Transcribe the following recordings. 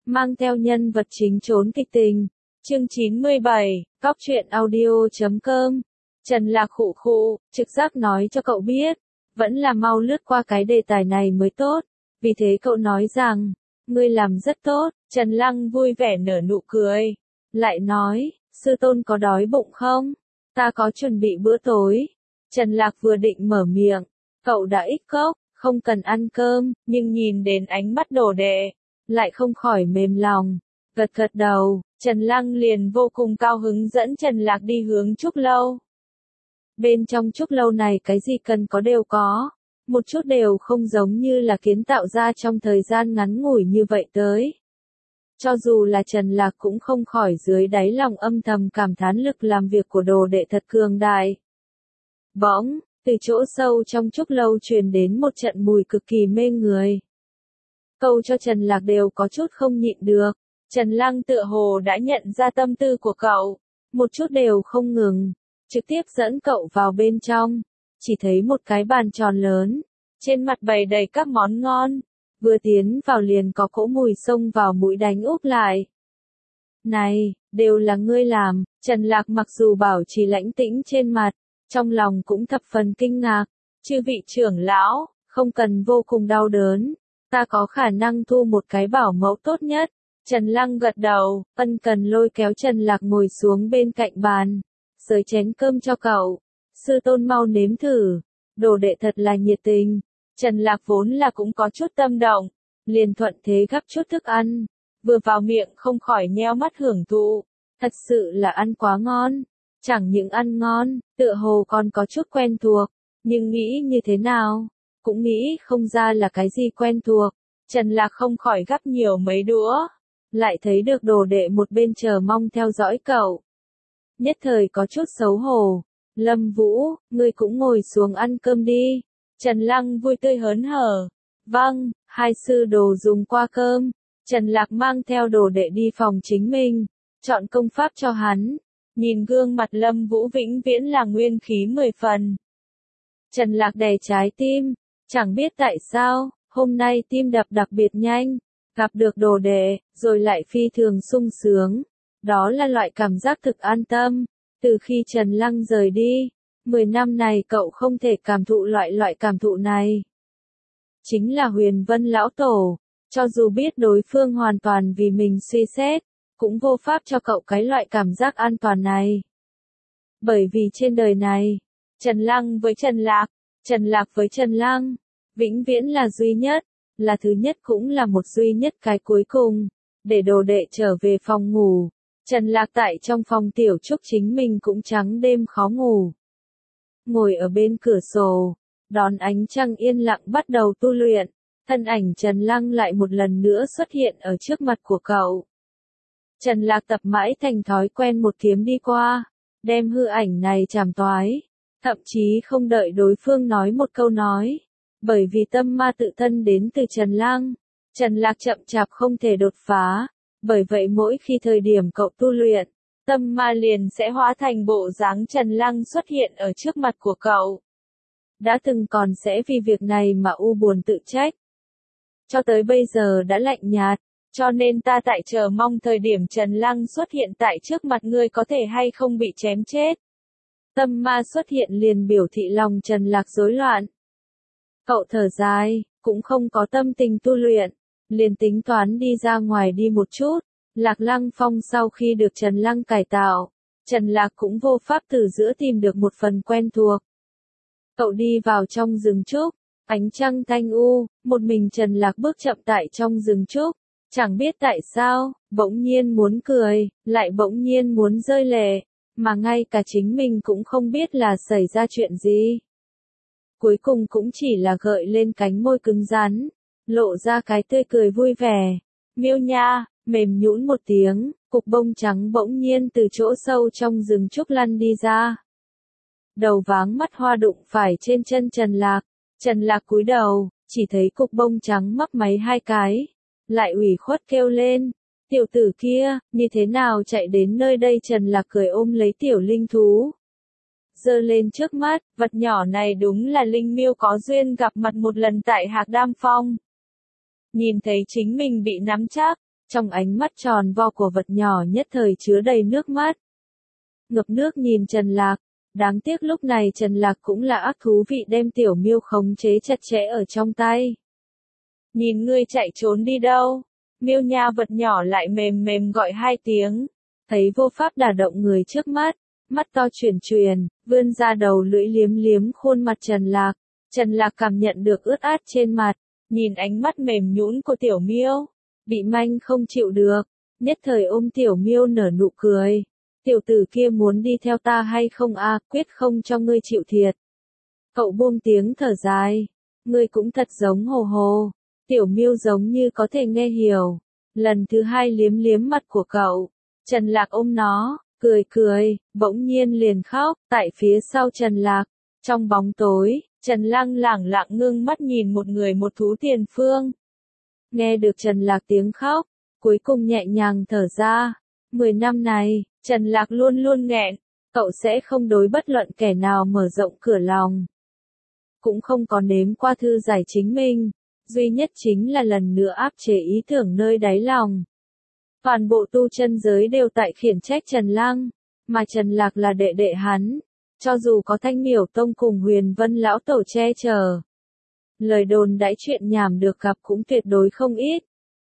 mang theo nhân vật chính trốn kịch tình. Chương 97, Cóc truyện audio.com. Trần Lạc khụ khụ, trực giác nói cho cậu biết, vẫn là mau lướt qua cái đề tài này mới tốt. Vì thế cậu nói rằng, ngươi làm rất tốt. Trần Lăng vui vẻ nở nụ cười. Lại nói, sư tôn có đói bụng không? Ta có chuẩn bị bữa tối. Trần Lạc vừa định mở miệng, cậu đã ích cốc, không cần ăn cơm, nhưng nhìn đến ánh mắt đồ đệ, lại không khỏi mềm lòng. Gật gật đầu, Trần Lăng liền vô cùng cao hứng dẫn Trần Lạc đi hướng trúc lâu. Bên trong trúc lâu này cái gì cần có đều có, một chút đều không giống như là kiến tạo ra trong thời gian ngắn ngủi như vậy tới. Cho dù là Trần Lạc cũng không khỏi dưới đáy lòng âm thầm cảm thán lực làm việc của đồ đệ thật cường đại. Bỗng, từ chỗ sâu trong trúc lâu truyền đến một trận mùi cực kỳ mê người. Câu cho Trần Lạc đều có chút không nhịn được. Trần Lăng tựa hồ đã nhận ra tâm tư của cậu, một chút đều không ngừng, trực tiếp dẫn cậu vào bên trong, chỉ thấy một cái bàn tròn lớn, trên mặt bày đầy các món ngon, vừa tiến vào liền có cỗ mùi xông vào mũi đánh úp lại. Này, đều là ngươi làm. Trần Lạc mặc dù bảo trì lãnh tĩnh trên mặt, trong lòng cũng thập phần kinh ngạc. Chư vị trưởng lão, không cần vô cùng đau đớn, ta có khả năng thu một cái bảo mẫu tốt nhất. Trần Lăng gật đầu, ân cần lôi kéo Trần Lạc ngồi xuống bên cạnh bàn, xới chén cơm cho cậu. Sư tôn mau nếm thử, đồ đệ thật là nhiệt tình. Trần Lạc vốn là cũng có chút tâm động, liền thuận thế gắp chút thức ăn, vừa vào miệng không khỏi nheo mắt hưởng thụ, thật sự là ăn quá ngon. Chẳng những ăn ngon, tựa hồ còn có chút quen thuộc, nhưng nghĩ như thế nào, cũng nghĩ không ra là cái gì quen thuộc. Trần Lạc không khỏi gắp nhiều mấy đũa, lại thấy được đồ đệ một bên chờ mong theo dõi cậu. Nhất thời có chút xấu hổ. Lâm Vũ, ngươi cũng ngồi xuống ăn cơm đi. Trần Lăng vui tươi hớn hở. Vâng, hai sư đồ dùng qua cơm. Trần Lạc mang theo đồ đệ đi phòng chính mình, chọn công pháp cho hắn. Nhìn gương mặt Lâm Vũ vĩnh viễn là nguyên khí 10 phần. Trần Lạc đè trái tim, chẳng biết tại sao, hôm nay tim đập đặc biệt nhanh. Gặp được đồ đệ, rồi lại phi thường sung sướng. Đó là loại cảm giác thực an tâm. Từ khi Trần Lăng rời đi, 10 năm này cậu không thể cảm thụ loại cảm thụ này. Chính là Huyền Vân Lão Tổ, cho dù biết đối phương hoàn toàn vì mình suy xét, cũng vô pháp cho cậu cái loại cảm giác an toàn này. Bởi vì trên đời này, Trần Lăng với Trần Lạc, Trần Lạc với Trần Lăng, vĩnh viễn là duy nhất, là thứ nhất cũng là một duy nhất cái cuối cùng. Để đồ đệ trở về phòng ngủ, Trần Lạc tại trong phòng tiểu trúc chính mình cũng trắng đêm khó ngủ. Ngồi ở bên cửa sổ, đón ánh trăng yên lặng bắt đầu tu luyện, thân ảnh Trần Lăng lại một lần nữa xuất hiện ở trước mặt của cậu. Trần Lạc tập mãi thành thói quen một kiếm đi qua, đem hư ảnh này chảm toái, thậm chí không đợi đối phương nói một câu nói. Bởi vì tâm ma tự thân đến từ Trần Lăng, Trần Lạc chậm chạp không thể đột phá, bởi vậy mỗi khi thời điểm cậu tu luyện, tâm ma liền sẽ hóa thành bộ dáng Trần Lăng xuất hiện ở trước mặt của cậu. Đã từng còn sẽ vì việc này mà u buồn tự trách. Cho tới bây giờ đã lạnh nhạt, cho nên ta tại chờ mong thời điểm Trần Lăng xuất hiện tại trước mặt ngươi có thể hay không bị chém chết. Tâm ma xuất hiện liền biểu thị lòng Trần Lạc rối loạn. Cậu thở dài, cũng không có tâm tình tu luyện, liền tính toán đi ra ngoài đi một chút. Lạc Lăng Phong sau khi được Trần Lăng cải tạo, Trần Lạc cũng vô pháp từ giữa tìm được một phần quen thuộc. Cậu đi vào trong rừng trúc, ánh trăng thanh u, một mình Trần Lạc bước chậm tại trong rừng trúc, chẳng biết tại sao, bỗng nhiên muốn cười, lại bỗng nhiên muốn rơi lệ, mà ngay cả chính mình cũng không biết là xảy ra chuyện gì. Cuối cùng cũng chỉ là gợi lên cánh môi cứng rắn, lộ ra cái tươi cười vui vẻ. Miêu nha, mềm nhũn một tiếng, cục bông trắng bỗng nhiên từ chỗ sâu trong rừng trúc lăn đi ra. Đầu váng mắt hoa đụng phải trên chân Trần Lạc. Trần Lạc cúi đầu, chỉ thấy cục bông trắng mấp máy hai cái, lại ủy khuất kêu lên. Tiểu tử kia, như thế nào chạy đến nơi đây? Trần Lạc cười ôm lấy tiểu linh thú, giơ lên trước mắt, vật nhỏ này đúng là linh miêu có duyên gặp mặt một lần tại Hạc Đam Phong. Nhìn thấy chính mình bị nắm chắc, Trong ánh mắt tròn vo của vật nhỏ nhất thời chứa đầy nước mắt. Ngập nước nhìn Trần Lạc, đáng tiếc lúc này Trần Lạc cũng là ác thú vị đem tiểu miêu khống chế chặt chẽ ở trong tay. Nhìn ngươi chạy trốn đi đâu? Miêu nha vật nhỏ lại mềm mềm gọi 2 tiếng. Thấy vô pháp đả động người trước mắt, mắt to chuyển chuyển, vươn ra đầu lưỡi liếm liếm khuôn mặt Trần Lạc. Trần Lạc cảm nhận được ướt át trên mặt, nhìn ánh mắt mềm nhũn của tiểu miêu, bị manh không chịu được, nhất thời ôm tiểu miêu nở nụ cười. Tiểu tử kia muốn đi theo ta hay không a, quyết không cho ngươi chịu thiệt. Cậu buông tiếng thở dài, ngươi cũng thật giống hồ hồ. Tiểu miêu giống như có thể nghe hiểu. Lần thứ 2 liếm liếm mặt của cậu, Trần Lạc ôm nó, cười cười, bỗng nhiên liền khóc, tại phía sau Trần Lạc. Trong bóng tối, Trần Lăng lẳng lặng ngưng mắt nhìn một người một thú tiền phương. Nghe được Trần Lạc tiếng khóc, cuối cùng nhẹ nhàng thở ra. 10 năm này, Trần Lạc luôn luôn nghẹn, cậu sẽ không đối bất luận kẻ nào mở rộng cửa lòng. Cũng không có nếm qua thư giải chính mình, duy nhất chính là lần nữa áp chế ý tưởng nơi đáy lòng. Toàn bộ tu chân giới đều tại khiển trách Trần Lăng, mà Trần Lạc là đệ đệ hắn, cho dù có Thanh Miểu Tông cùng Huyền Vân lão tổ che chở. Lời đồn đãi chuyện nhảm được gặp cũng tuyệt đối không ít.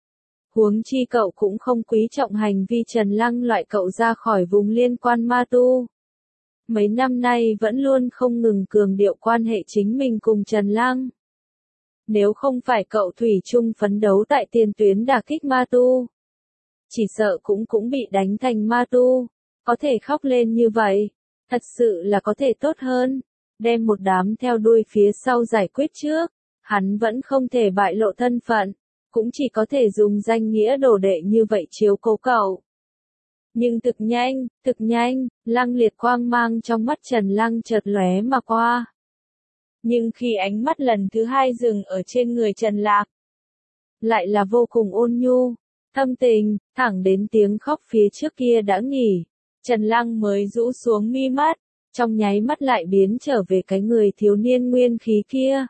Huống chi cậu cũng không quý trọng hành vi Trần Lăng loại cậu ra khỏi vùng liên quan ma tu. Mấy năm nay vẫn luôn không ngừng cường điệu quan hệ chính mình cùng Trần Lăng. Nếu không phải cậu thủy chung phấn đấu tại tiền tuyến đả kích ma tu, chỉ sợ cũng bị đánh thành ma tu, có thể khóc lên như vậy, thật sự là có thể tốt hơn, đem một đám theo đuôi phía sau giải quyết trước, hắn vẫn không thể bại lộ thân phận, cũng chỉ có thể dùng danh nghĩa đồ đệ như vậy chiếu cố cậu. Nhưng thực nhanh, lăng liệt quang mang trong mắt Trần Lăng chợt lóe mà qua. Nhưng khi ánh mắt lần thứ 2 dừng ở trên người Trần Lạc, lại là vô cùng ôn nhu, thâm tình, thẳng đến tiếng khóc phía trước kia đã nghỉ, Trần Lăng mới rũ xuống mi mắt, trong nháy mắt lại biến trở về cái người thiếu niên nguyên khí kia.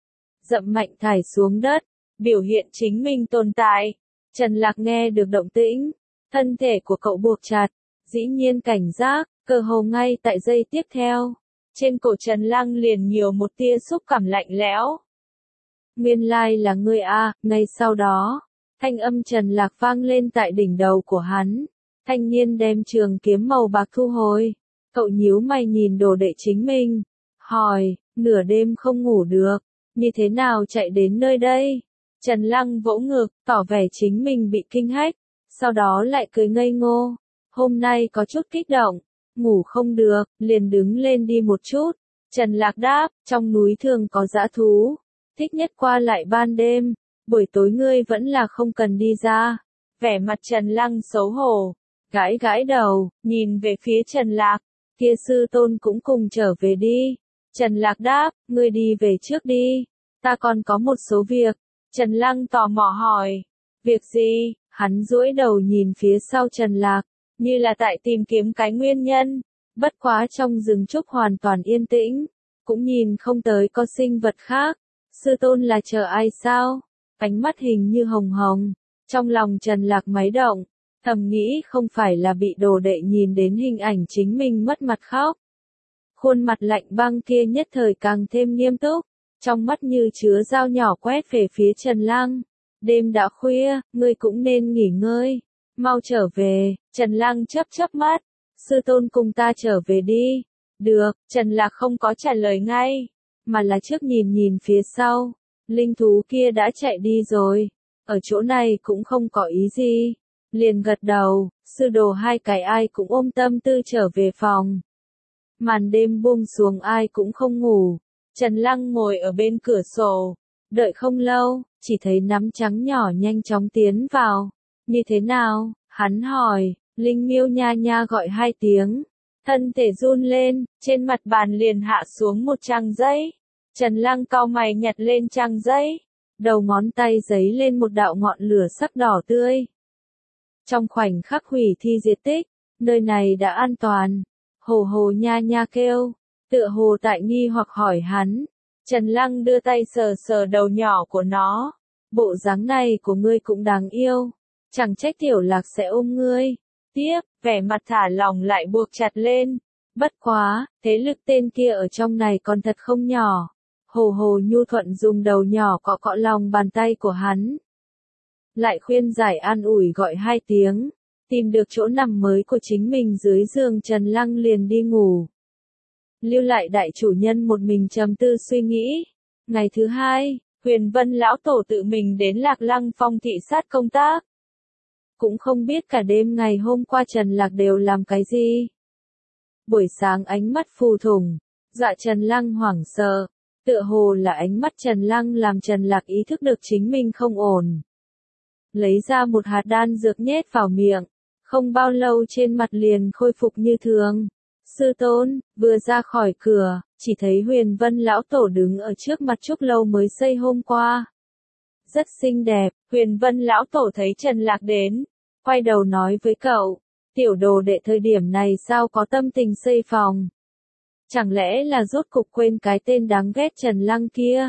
Dậm mạnh thải xuống đất, biểu hiện chính mình tồn tại. Trần Lạc nghe được động tĩnh, thân thể của cậu buộc chặt, dĩ nhiên cảnh giác, cơ hồ ngay tại giây tiếp theo. Trên cổ Trần Lăng liền nhiều một tia xúc cảm lạnh lẽo. Nguyên lai là ngươi a, ngay sau đó, thanh âm Trần Lạc vang lên tại đỉnh đầu của hắn. Thanh niên đem trường kiếm màu bạc thu hồi. Cậu nhíu mày nhìn đồ đệ chính mình, hỏi, nửa đêm không ngủ được, như thế nào chạy đến nơi đây? Trần Lăng vỗ ngực, tỏ vẻ chính mình bị kinh hách, sau đó lại cười ngây ngô. Hôm nay có chút kích động, ngủ không được, liền đứng lên đi một chút. Trần Lạc đáp, trong núi thường có dã thú, thích nhất qua lại ban đêm, buổi tối ngươi vẫn là không cần đi ra. Vẻ mặt Trần Lăng xấu hổ, gãi gãi đầu, nhìn về phía Trần Lạc, kia sư tôn cũng cùng trở về đi. Trần Lạc đáp, ngươi đi về trước đi, ta còn có một số việc. Trần Lăng tò mò hỏi, việc gì? Hắn duỗi đầu nhìn phía sau Trần Lạc, như là tại tìm kiếm cái nguyên nhân. Bất quá trong rừng trúc hoàn toàn yên tĩnh, cũng nhìn không tới có sinh vật khác. Sư tôn là chờ ai sao? Ánh mắt hình như hồng hồng. Trong lòng Trần Lạc máy động, thầm nghĩ không phải là bị đồ đệ nhìn đến hình ảnh chính mình mất mặt khóc. Khuôn mặt lạnh băng kia nhất thời càng thêm nghiêm túc, trong mắt như chứa dao nhỏ quét về phía Trần Lăng. Đêm đã khuya, ngươi cũng nên nghỉ ngơi, mau trở về. Trần Lăng chớp mắt, sư tôn cùng ta trở về đi. Được, Trần Lạc không có trả lời ngay, mà là trước nhìn phía sau. Linh thú kia đã chạy đi rồi, ở chỗ này cũng không có ý gì. Liền gật đầu, sư đồ 2 cái ai cũng ôm tâm tư trở về phòng. Màn đêm buông xuống ai cũng không ngủ. Trần Lăng ngồi ở bên cửa sổ, đợi không lâu, chỉ thấy nắm trắng nhỏ nhanh chóng tiến vào. Như thế nào? Hắn hỏi. Linh miêu nha nha gọi 2 tiếng, thân thể run lên, trên mặt bàn liền hạ xuống một trang giấy. Trần Lăng cau mày nhặt lên trang giấy, đầu ngón tay giấy lên một đạo ngọn lửa sắc đỏ tươi. Trong khoảnh khắc hủy thi diệt tích, nơi này đã an toàn. Hồ hồ nha nha kêu, tựa hồ tại nghi hoặc hỏi hắn. Trần Lăng đưa tay sờ sờ đầu nhỏ của nó. Bộ dáng này của ngươi cũng đáng yêu. chẳng trách Tiểu Lạc sẽ ôm ngươi. Tiếp, vẻ mặt thả lỏng lại buộc chặt lên. Bất quá, thế lực tên kia ở trong này còn thật không nhỏ. Hồ Hồ nhu thuận dùng đầu nhỏ cọ cọ lòng bàn tay của hắn. Lại khuyên giải an ủi gọi 2 tiếng. Tìm được chỗ nằm mới của chính mình dưới giường, Trần Lăng liền đi ngủ. Lưu lại đại chủ nhân một mình trầm tư suy nghĩ. Ngày thứ 2, Huyền Vân lão tổ tự mình đến Lạc Lăng Phong thị sát công tác. Cũng không biết cả đêm ngày hôm qua Trần Lạc đều làm cái gì. Buổi sáng ánh mắt phù thủng, dọa Trần Lăng hoảng sợ. Tựa hồ là ánh mắt Trần Lăng làm Trần Lạc ý thức được chính mình không ổn. Lấy ra một hạt đan dược nhét vào miệng. Không bao lâu trên mặt liền khôi phục như thường. Sư tôn, vừa ra khỏi cửa, chỉ thấy Huyền Vân lão tổ đứng ở trước mặt trúc lâu mới xây hôm qua. Rất xinh đẹp, Huyền Vân lão tổ thấy Trần Lạc đến, quay đầu nói với cậu, tiểu đồ đệ thời điểm này sao có tâm tình xây phòng? Chẳng lẽ là rốt cục quên cái tên đáng ghét Trần Lăng kia?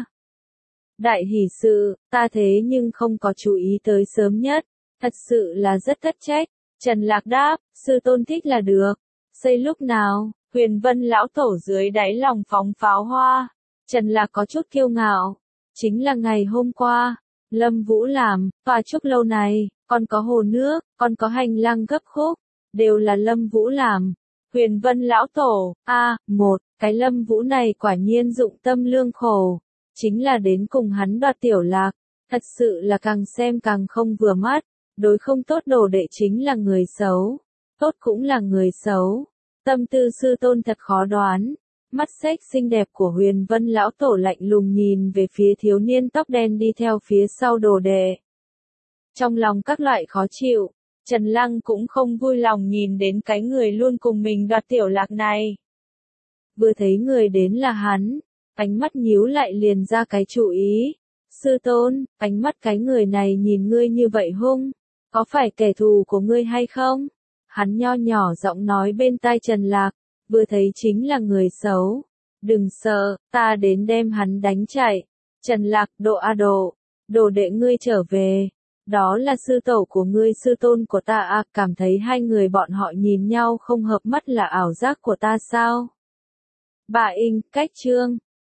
Đại hỷ sự, ta thế nhưng không có chú ý tới sớm nhất, thật sự là rất thất trách. Trần Lạc đáp, sư tôn thích là được. Xây lúc nào? Huyền Vân lão tổ dưới đáy lòng phóng pháo hoa. Trần Lạc có chút kiêu ngạo. Chính là ngày hôm qua. Lâm Vũ làm, tòa trúc lâu này, còn có hồ nước, còn có hành lang gấp khúc. Đều là Lâm Vũ làm. Huyền Vân lão tổ, cái Lâm Vũ này quả nhiên dụng tâm lương khổ. Chính là đến cùng hắn đoạt Tiểu Lạc. Thật sự là càng xem càng không vừa mắt. Đối không tốt đồ đệ chính là người xấu. Tốt cũng là người xấu. Tâm tư sư tôn thật khó đoán. Mắt xếch xinh đẹp của Huyền Vân lão tổ lạnh lùng nhìn về phía thiếu niên tóc đen đi theo phía sau đồ đệ. Trong lòng các loại khó chịu, Trần Lăng cũng không vui lòng nhìn đến cái người luôn cùng mình đoạt Tiểu Lạc này. Vừa thấy người đến là hắn, ánh mắt nhíu lại liền ra cái chủ ý. Sư tôn, ánh mắt cái người này nhìn ngươi như vậy hung, có phải kẻ thù của ngươi hay không? Hắn nho nhỏ giọng nói bên tai Trần Lạc, vừa thấy chính là người xấu. Đừng sợ, ta đến đem hắn đánh chạy. Trần Lạc, đồ đệ ngươi trở về. Đó là sư tổ của ngươi, sư tôn của ta cảm thấy hai người bọn họ nhìn nhau không hợp mắt là ảo giác của ta sao? Cách chương